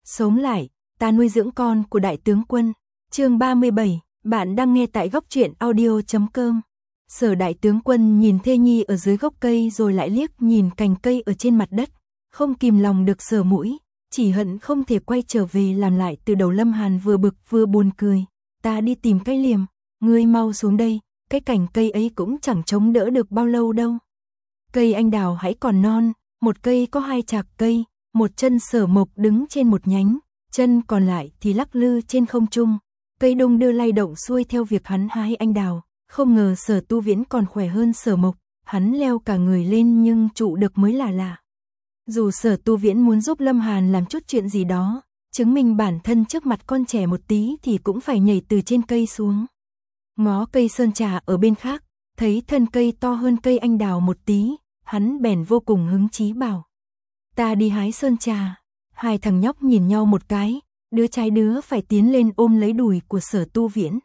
Sống lại, ta nuôi dưỡng con của đại tướng quân. Chương 37, bạn đang nghe tại góc truyện audio.com. Sở đại tướng quân nhìn thê nhi ở dưới gốc cây rồi lại liếc nhìn cành cây ở trên mặt đất, không kìm lòng được sờ mũi, chỉ hận không thể quay trở về làm lại từ đầu. Lâm Hàn vừa bực vừa buồn cười, ta đi tìm cái liềm, ngươi mau xuống đây, cái cành cây ấy cũng chẳng chống đỡ được bao lâu đâu. Cây anh đào hãy còn non, một cây có hai chạc cây, một chân Sở Mộc đứng trên một nhánh, chân còn lại thì lắc lư trên không trung. Cây đung đưa lay động xuôi theo việc hắn hái anh đào, không ngờ Sở Tu Viễn còn khỏe hơn Sở Mộc, hắn leo cả người lên nhưng trụ được mới là lạ. Dù Sở Tu Viễn muốn giúp Lâm Hàn làm chút chuyện gì đó, chứng minh bản thân trước mặt con trẻ một tí thì cũng phải nhảy từ trên cây xuống. Ngó cây sơn trà ở bên khác, thấy thân cây to hơn cây anh đào một tí, hắn bèn vô cùng hứng chí bảo: ta đi hái sơn trà. Hai thằng nhóc nhìn nhau một cái, đứa trái đứa phải tiến lên ôm lấy đùi của Sở Tu Viễn.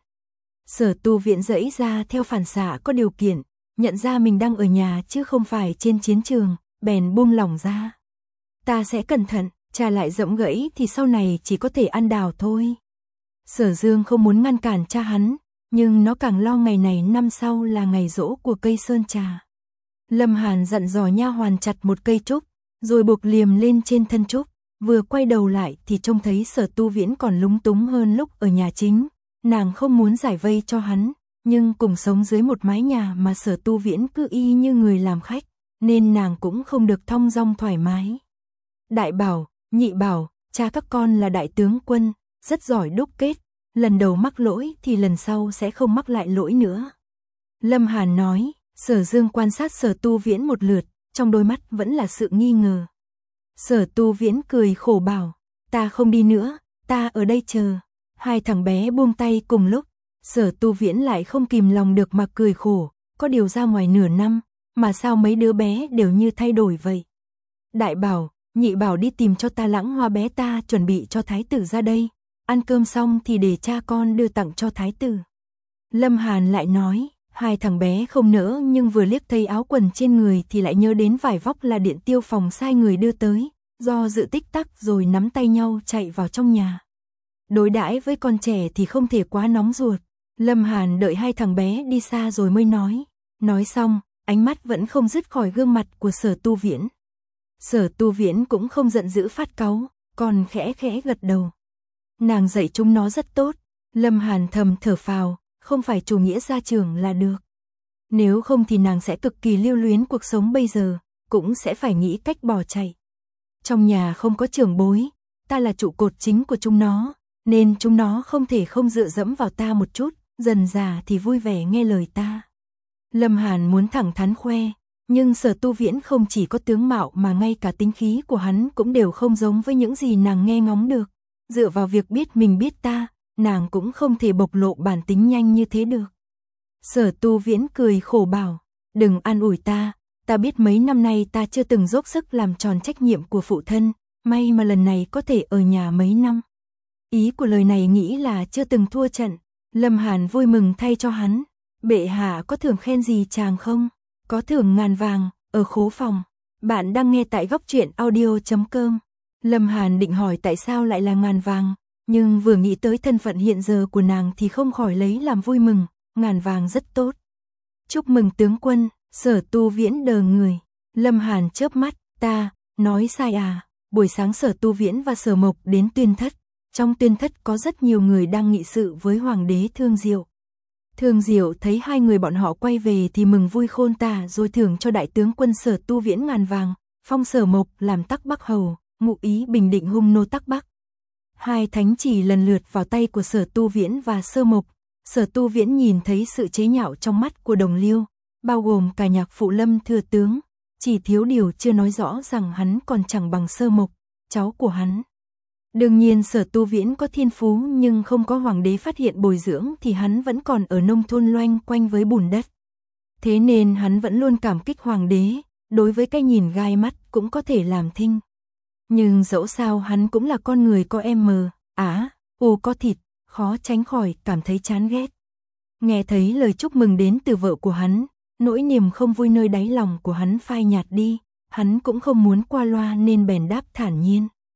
Sở Tu Viễn giãy ra theo phản xạ có điều kiện, nhận ra mình đang ở nhà chứ không phải trên chiến trường, bèn buông lỏng ra. Ta sẽ cẩn thận, trà lại rộng gãy thì sau này chỉ có thể ăn đào thôi. Sở Dương không muốn ngăn cản cha hắn, nhưng nó càng lo ngày này năm sau là ngày giỗ của cây sơn trà. Lâm Hàn dặn dò nha hoàn chặt một cây trúc, rồi buộc liềm lên trên thân trúc, vừa quay đầu lại thì trông thấy Sở Tu Viễn còn lúng túng hơn lúc ở nhà chính. Nàng không muốn giải vây cho hắn, nhưng cùng sống dưới một mái nhà mà Sở Tu Viễn cứ y như người làm khách, nên nàng cũng không được thong dong thoải mái. Đại bảo, nhị bảo, cha các con là đại tướng quân, rất giỏi đúc kết, lần đầu mắc lỗi thì lần sau sẽ không mắc lại lỗi nữa. Lâm Hàn nói. Sở Dương quan sát Sở Tu Viễn một lượt, trong đôi mắt vẫn là sự nghi ngờ. Sở Tu Viễn cười khổ bảo, ta không đi nữa, ta ở đây chờ. Hai thằng bé buông tay cùng lúc, Sở Tu Viễn lại không kìm lòng được mà cười khổ, có điều ra ngoài nửa năm, mà sao mấy đứa bé đều như thay đổi vậy. Đại bảo, nhị bảo đi tìm cho ta Lãng Hoa bé, ta chuẩn bị cho thái tử ra đây, ăn cơm xong thì để cha con đưa tặng cho thái tử. Lâm Hàn lại nói. Hai thằng bé không nỡ nhưng vừa liếc thấy áo quần trên người thì lại nhớ đến vải vóc là Điện Tiêu Phòng sai người đưa tới, do dự tích tắc rồi nắm tay nhau chạy vào trong nhà. Đối đãi với con trẻ thì không thể quá nóng ruột. Lâm Hàn đợi hai thằng bé đi xa rồi mới nói. Nói xong, ánh mắt vẫn không dứt khỏi gương mặt của Sở Tu Viễn. Sở Tu Viễn cũng không giận dữ phát cáu, còn khẽ khẽ gật đầu. Nàng dạy chúng nó rất tốt. Lâm Hàn thầm thở phào. Không phải chủ nghĩa gia trưởng là được. Nếu không thì nàng sẽ cực kỳ lưu luyến cuộc sống bây giờ, cũng sẽ phải nghĩ cách bỏ chạy. Trong nhà không có trưởng bối, ta là trụ cột chính của chúng nó, nên chúng nó không thể không dựa dẫm vào ta một chút, dần dà thì vui vẻ nghe lời ta. Lâm Hàn muốn thẳng thắn khoe, nhưng Sở Tu Viễn không chỉ có tướng mạo mà ngay cả tính khí của hắn cũng đều không giống với những gì nàng nghe ngóng được. Dựa vào việc biết mình biết ta, nàng cũng không thể bộc lộ bản tính nhanh như thế được. Sở Tu Viễn cười khổ bảo, đừng an ủi ta biết mấy năm nay ta chưa từng dốc sức làm tròn trách nhiệm của phụ thân, may mà lần này có thể ở nhà mấy năm. Ý của lời này nghĩ là chưa từng thua trận. Lâm Hàn vui mừng thay cho hắn. Bệ hạ có thưởng khen gì chàng không? Có thưởng ngàn vàng, ở khố phòng. Bạn đang nghe tại góc truyện audio.com. Lâm Hàn định hỏi tại sao lại là ngàn vàng, nhưng vừa nghĩ tới thân phận hiện giờ của nàng thì không khỏi lấy làm vui mừng. Ngàn vàng rất tốt. Chúc mừng tướng quân. Sở Tu Viễn đờ người. Lâm Hàn chớp mắt, ta nói sai à? Buổi sáng Sở Tu Viễn và Sở Mộc đến Tuyên Thất. Trong Tuyên Thất có rất nhiều người đang nghị sự với Hoàng đế Thương Diệu. Thương Diệu thấy hai người bọn họ quay về thì mừng vui khôn tả, rồi thưởng cho đại tướng quân Sở Tu Viễn ngàn vàng, phong Sở Mộc làm Tắc Bắc hầu, ngụ ý bình định hung nô Tắc Bắc. Hai thánh chỉ lần lượt vào tay của Sở Tu Viễn và Sơ Mộc. Sở Tu Viễn nhìn thấy sự chế nhạo trong mắt của đồng liêu, bao gồm cả nhạc phụ Lâm thừa tướng, chỉ thiếu điều chưa nói rõ rằng hắn còn chẳng bằng Sơ Mộc, cháu của hắn. Đương nhiên Sở Tu Viễn có thiên phú, nhưng không có hoàng đế phát hiện bồi dưỡng thì hắn vẫn còn ở nông thôn loanh quanh với bùn đất. Thế nên hắn vẫn luôn cảm kích hoàng đế, đối với cái nhìn gai mắt cũng có thể làm thinh. Nhưng dẫu sao hắn cũng là con người có có thịt, khó tránh khỏi cảm thấy chán ghét. Nghe thấy lời chúc mừng đến từ vợ của hắn, nỗi niềm không vui nơi đáy lòng của hắn phai nhạt đi, hắn cũng không muốn qua loa nên bèn đáp thản nhiên.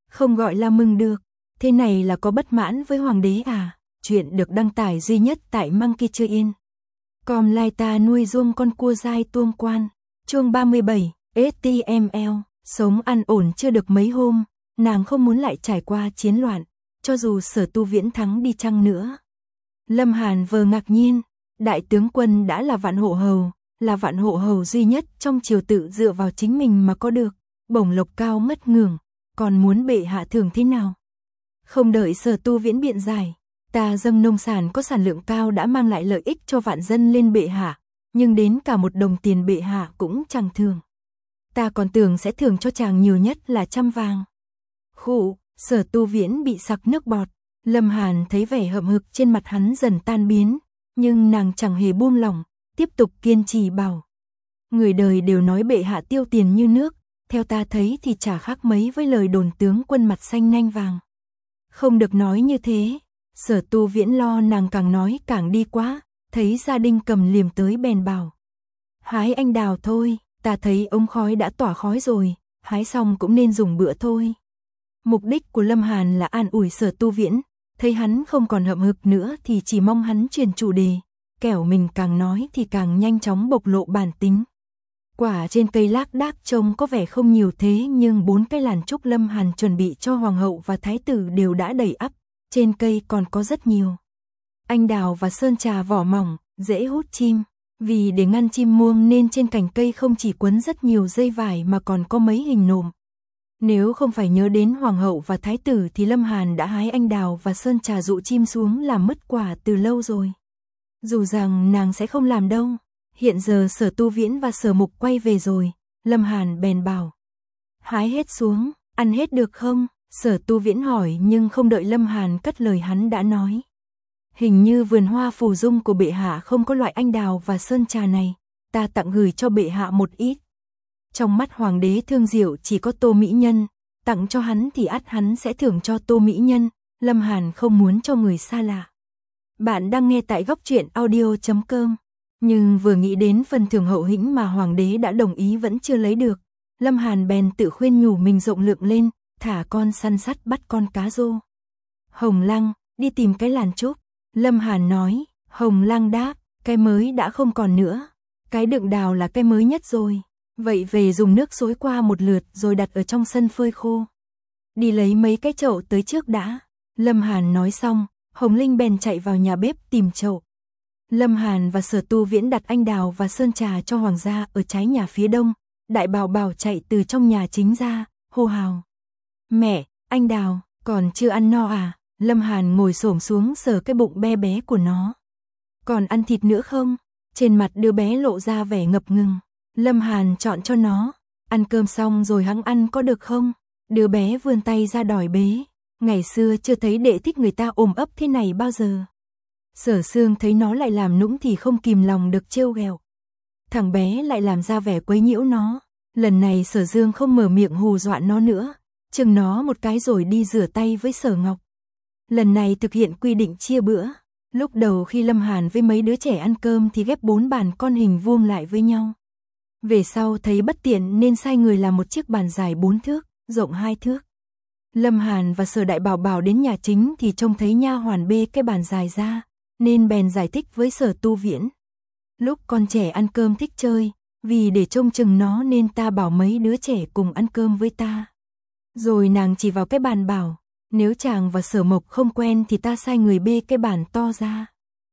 Không gọi là mừng được, thế này là có bất mãn với hoàng đế à? Chuyện được đăng tải duy nhất tại Monkey Chưa Yên. Com lai ta nuôi ruông con cua dai tuông quan. Chương 37, HTML, sống an ổn chưa được mấy hôm, nàng không muốn lại trải qua chiến loạn, cho dù Sở Tu Viễn thắng đi chăng nữa. Lâm Hàn vờ ngạc nhiên, đại tướng quân đã là vạn hộ hầu, là vạn hộ hầu duy nhất trong triều tự dựa vào chính mình mà có được, bổng lộc cao ngất ngưởng, còn muốn bệ hạ thưởng thế nào? Không đợi Sở Tu Viễn biện giải, ta dâng nông sản có sản lượng cao đã mang lại lợi ích cho vạn dân lên bệ hạ, nhưng đến cả một đồng tiền bệ hạ cũng chẳng thưởng. Ta còn tưởng sẽ thưởng cho chàng nhiều nhất là 100 vàng. Khụ, Sở Tu Viễn bị sặc nước bọt, Lâm Hàn thấy vẻ hậm hực trên mặt hắn dần tan biến, nhưng nàng chẳng hề buông lỏng, tiếp tục kiên trì bảo. Người đời đều nói bệ hạ tiêu tiền như nước, theo ta thấy thì chả khác mấy với lời đồn tướng quân mặt xanh nanh vàng. Không được nói như thế, Sở Tu Viễn lo nàng càng nói càng đi quá, thấy gia đình cầm liềm tới bèn bảo. Hái anh đào thôi, ta thấy ống khói đã tỏa khói rồi, hái xong cũng nên dùng bữa thôi. Mục đích của Lâm Hàn là an ủi Sở Tu Viễn, thấy hắn không còn hậm hực nữa thì chỉ mong hắn chuyển chủ đề, kẻo mình càng nói thì càng nhanh chóng bộc lộ bản tính. Quả trên cây lác đác trông có vẻ không nhiều thế nhưng 4 cái làn trúc Lâm Hàn chuẩn bị cho hoàng hậu và thái tử đều đã đầy ắp, trên cây còn có rất nhiều. Anh đào và sơn trà vỏ mỏng, dễ hút chim, vì để ngăn chim muông nên trên cành cây không chỉ quấn rất nhiều dây vải mà còn có mấy hình nộm. Nếu không phải nhớ đến hoàng hậu và thái tử thì Lâm Hàn đã hái anh đào và sơn trà dụ chim xuống làm mất quả từ lâu rồi. Dù rằng nàng sẽ không làm đâu. Hiện giờ Sở Tu Viễn và Sở Mục quay về rồi, Lâm Hàn bèn bảo. Hái hết xuống, ăn hết được không? Sở Tu Viễn hỏi nhưng không đợi Lâm Hàn cất lời hắn đã nói. Hình như vườn hoa phù dung của bệ hạ không có loại anh đào và sơn trà này, ta tặng gửi cho bệ hạ một ít. Trong mắt hoàng đế thương diệu chỉ có Tô Mỹ Nhân, tặng cho hắn thì ắt hắn sẽ thưởng cho Tô Mỹ Nhân, Lâm Hàn không muốn cho người xa lạ. Bạn đang nghe tại góc truyện audio.com. Nhưng vừa nghĩ đến phần thưởng hậu hĩnh mà hoàng đế đã đồng ý vẫn chưa lấy được, Lâm Hàn bèn tự khuyên nhủ mình rộng lượng lên, thả con săn sắt bắt con cá rô. Hồng Lăng, đi tìm cái làn trúc. Lâm Hàn nói, Hồng Lăng đáp, cái mới đã không còn nữa, cái đựng đào là cái mới nhất rồi, vậy về dùng nước xối qua một lượt rồi đặt ở trong sân phơi khô. Đi lấy mấy cái chậu tới trước đã. Lâm Hàn nói xong, Hồng Linh bèn chạy vào nhà bếp tìm chậu. Lâm Hàn và Sở Tu Viễn đặt anh đào và sơn trà cho hoàng gia ở trái nhà phía đông, Đại Bảo Bảo chạy từ trong nhà chính ra, hô hào. Mẹ, anh đào, còn chưa ăn no à? Lâm Hàn ngồi xổm xuống sờ cái bụng bé bé của nó. Còn ăn thịt nữa không? Trên mặt đứa bé lộ ra vẻ ngập ngừng. Lâm Hàn chọn cho nó. Ăn cơm xong rồi hẵng ăn có được không? Đứa bé vươn tay ra đòi bế. Ngày xưa chưa thấy đệ thích người ta ôm ấp thế này bao giờ. Sở Sương thấy nó lại làm nũng thì không kìm lòng được trêu ghẹo. Thằng bé lại làm ra vẻ quấy nhiễu nó. Lần này Sở Dương không mở miệng hù dọa nó nữa, chừng nó một cái rồi đi rửa tay với Sở Ngọc. Lần này thực hiện quy định chia bữa. Lúc đầu khi Lâm Hàn với mấy đứa trẻ ăn cơm thì ghép 4 bàn con hình vuông lại với nhau. Về sau thấy bất tiện nên sai người làm một chiếc bàn dài 4 thước, rộng 2 thước. Lâm Hàn và Sở Đại Bảo Bảo đến nhà chính thì trông thấy nha hoàn bê cái bàn dài ra, nên bèn giải thích với Sở Tu Viễn. Lúc con trẻ ăn cơm thích chơi, vì để trông chừng nó nên ta bảo mấy đứa trẻ cùng ăn cơm với ta. Rồi nàng chỉ vào cái bàn bảo, nếu chàng và Sở Mộc không quen thì ta sai người bê cái bàn to ra.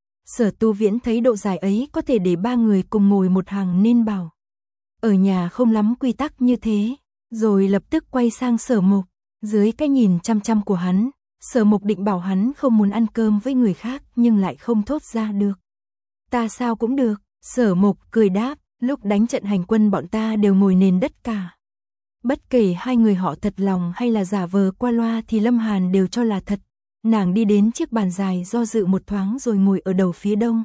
Sở Tu Viễn thấy độ dài ấy có thể để 3 người cùng ngồi một hàng nên bảo. Ở nhà không lắm quy tắc như thế, rồi lập tức quay sang Sở Mộc. Dưới cái nhìn chăm chăm của hắn, Sở Mộc định bảo hắn không muốn ăn cơm với người khác nhưng lại không thốt ra được. Ta sao cũng được, Sở Mộc cười đáp, lúc đánh trận hành quân bọn ta đều ngồi nền đất cả. Bất kể hai người họ thật lòng hay là giả vờ qua loa thì Lâm Hàn đều cho là thật. Nàng đi đến chiếc bàn dài do dự một thoáng rồi ngồi ở đầu phía đông.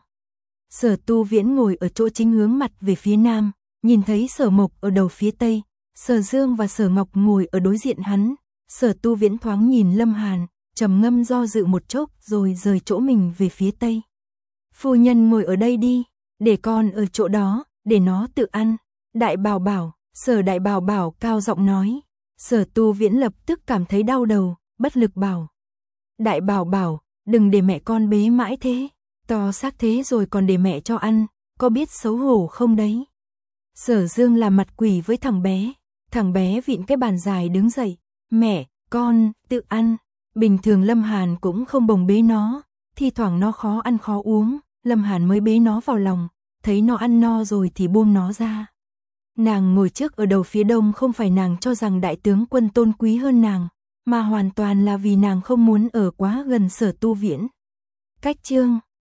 Sở Tu Viễn ngồi ở chỗ chính hướng mặt về phía nam, nhìn thấy Sở Mộc ở đầu phía tây, Sở Dương và Sở Ngọc ngồi ở đối diện hắn. Sở Tu Viễn thoáng nhìn Lâm Hàn, trầm ngâm do dự một chốc rồi rời chỗ mình về phía tây. Phu nhân ngồi ở đây đi, để con ở chỗ đó, để nó tự ăn. Đại Bảo Bảo, Sở Đại Bảo Bảo cao giọng nói. Sở Tu Viễn lập tức cảm thấy đau đầu, bất lực bảo. Đại Bảo Bảo, đừng để mẹ con bế mãi thế, to xác thế rồi còn để mẹ cho ăn, có biết xấu hổ không đấy. Sở Dương làm mặt quỷ với thằng bé vịn cái bàn dài đứng dậy, mẹ, con, tự ăn. Bình thường Lâm Hàn cũng không bồng bế nó, thi thoảng nó khó ăn khó uống, Lâm Hàn mới bế nó vào lòng, thấy nó ăn no rồi thì buông nó ra. Nàng ngồi trước ở đầu phía đông không phải nàng cho rằng đại tướng quân tôn quý hơn nàng, mà hoàn toàn là vì nàng không muốn ở quá gần Sở Tu Viễn. Cách chương